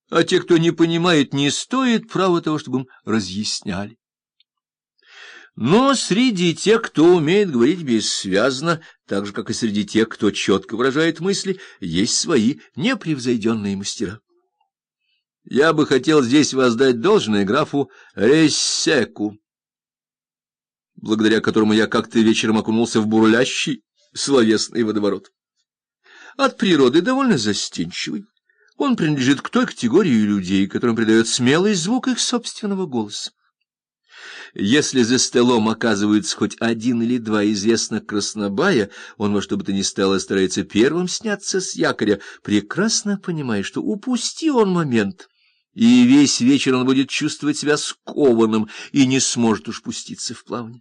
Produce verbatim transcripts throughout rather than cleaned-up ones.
а те, кто не понимает, не стоит права того, чтобы им разъясняли. Но среди тех, кто умеет говорить бессвязно, так же, как и среди тех, кто четко выражает мысли, есть свои непревзойденные мастера. Я бы хотел здесь воздать должное графу Рессеку, благодаря которому я как-то вечером окунулся в бурлящий словесный водоворот. От природы довольно застенчивый, он принадлежит к той категории людей, которым придает смелый звук их собственного голоса. Если за столом оказывается хоть один или два известных краснобая, он во что бы то ни стало старается первым сняться с якоря, прекрасно понимая, что упусти он момент, и весь вечер он будет чувствовать себя скованным и не сможет уж пуститься в плавание.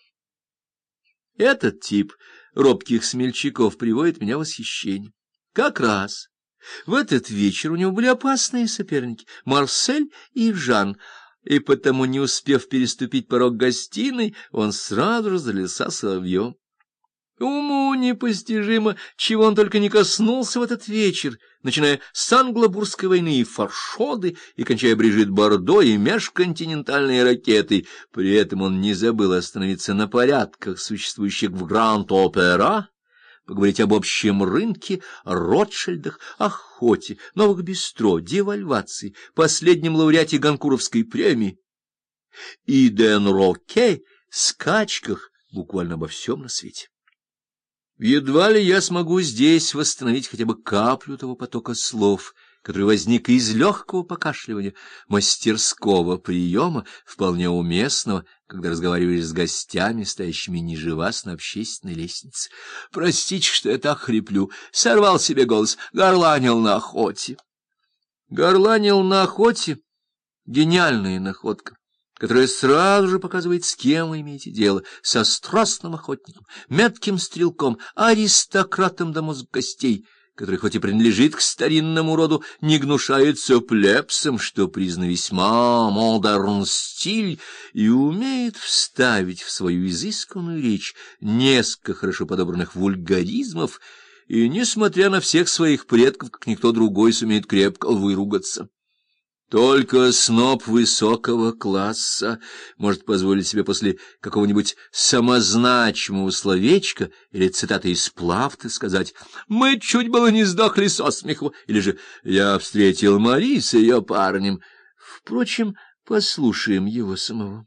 Этот тип робких смельчаков приводит меня в восхищение. Как раз в этот вечер у него были опасные соперники — Марсель и Жан, и потому, не успев переступить порог гостиной, он сразу же залился соловьем. Уму непостижимо, чего он только не коснулся в этот вечер, начиная с англо-бурской войны и фаршоды, и кончая Брижит Бардо и межконтинентальной ракетой. При этом он не забыл остановиться на порядках, существующих в Гранд-Опера, поговорить об общем рынке, Ротшильдах, охоте, новых бистро, девальвации, последнем лауреате Ганкуровской премии и Ден-Роке, скачках, буквально обо всем на свете. Едва ли я смогу здесь восстановить хотя бы каплю того потока слов, который возник из легкого покашливания, мастерского приема, вполне уместного, когда разговариваешь с гостями, стоящими ниже вас на общественной лестнице. Простите, что я так хриплю, сорвал себе голос, горланил на охоте. Горланил на охоте — гениальная находка, которая сразу же показывает, с кем вы имеете дело: со страстным охотником, метким стрелком, аристократом до мозга костей, который хоть и принадлежит к старинному роду, не гнушается плебсом, что признан весьма модерн стиль, и умеет вставить в свою изысканную речь несколько хорошо подобранных вульгаризмов, и, несмотря на всех своих предков, как никто другой, сумеет крепко выругаться. Только сноб высокого класса может позволить себе после какого-нибудь самозначимого словечка или цитаты из Плафта сказать: «Мы чуть было не сдохли со смеху», или же «Я встретил Мари с ее парнем». Впрочем, послушаем его самого.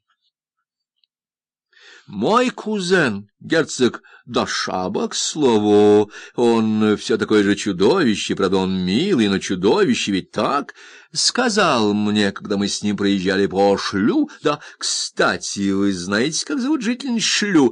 Мой кузен, герцог Дашаба, к слову, он все такое же чудовище, правда, он милый, но чудовище, ведь так, сказал мне, когда мы с ним проезжали по Шлю. Да, кстати, вы знаете, как зовут жительниц Шлю?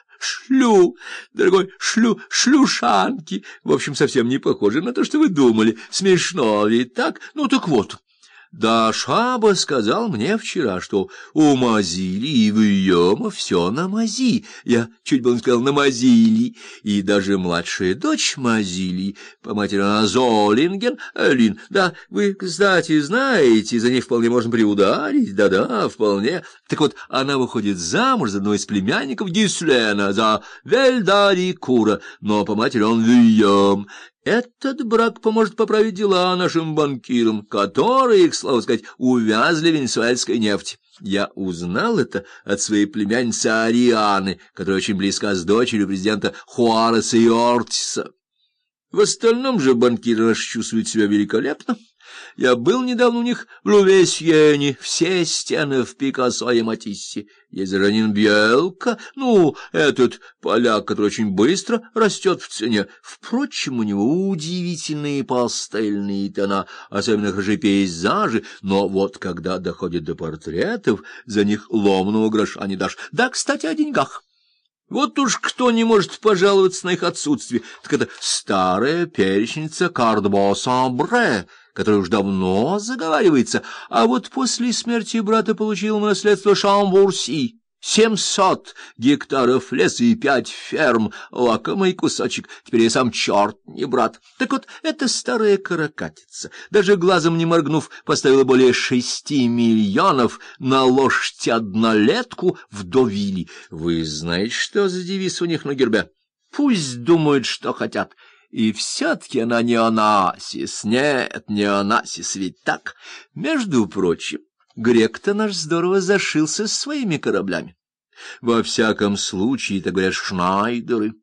Шлю, дорогой, Шлю, Шлюшанки. В общем, совсем не похоже на то, что вы думали. Смешно ведь так? Ну так вот. Да, Шаба сказал мне вчера, что у Мазили и Вильяма все на мази. Я чуть было не сказал на Мазили. И даже младшая дочь Мазили, по матери она Золинген, Элин. Да, вы, кстати, знаете, за ней вполне можно приударить. Да-да, вполне. Так вот, она выходит замуж за одного из племянников Гислена, за Вельдари Кура, но по матери он Вильям. Этот брак поможет поправить дела нашим банкирам, которые, к слову сказать, увязли в венесуэльской нефти. Я узнал это от своей племянницы Арианы, которая очень близка с дочерью президента Хуареса и Ортиса. В остальном же банкиры наши чувствуют себя великолепно. Я был недавно у них в Лувесьене, все стены в Пикассо и Матиссе. Есть Ранин Бьелка, ну, этот поляк, который очень быстро растет в цене. Впрочем, у него удивительные пастельные тона, особенно хороши пейзажи, но вот когда доходит до портретов, за них ломаного гроша не дашь. Да, кстати, о деньгах. Вот уж кто не может пожаловаться на их отсутствие, так это старая перечница Кардбо-Самбре, которая уж давно заговаривается, а вот после смерти брата получил в наследство Шамбурси. Семьсот гектаров леса и пять ферм, лакомый кусочек, теперь я сам черт не брат. Так вот, эта старая каракатица, даже глазом не моргнув, поставила более шести миллионов на лошадь-однолетку в Довиле. Вы знаете, что за девиз у них на гербе? Пусть думают, что хотят. И все-таки она не Онасис, нет, не Онасис, ведь так. Между прочим, грек-то наш здорово зашился с своими кораблями. Во всяком случае, так говорят шнайдеры.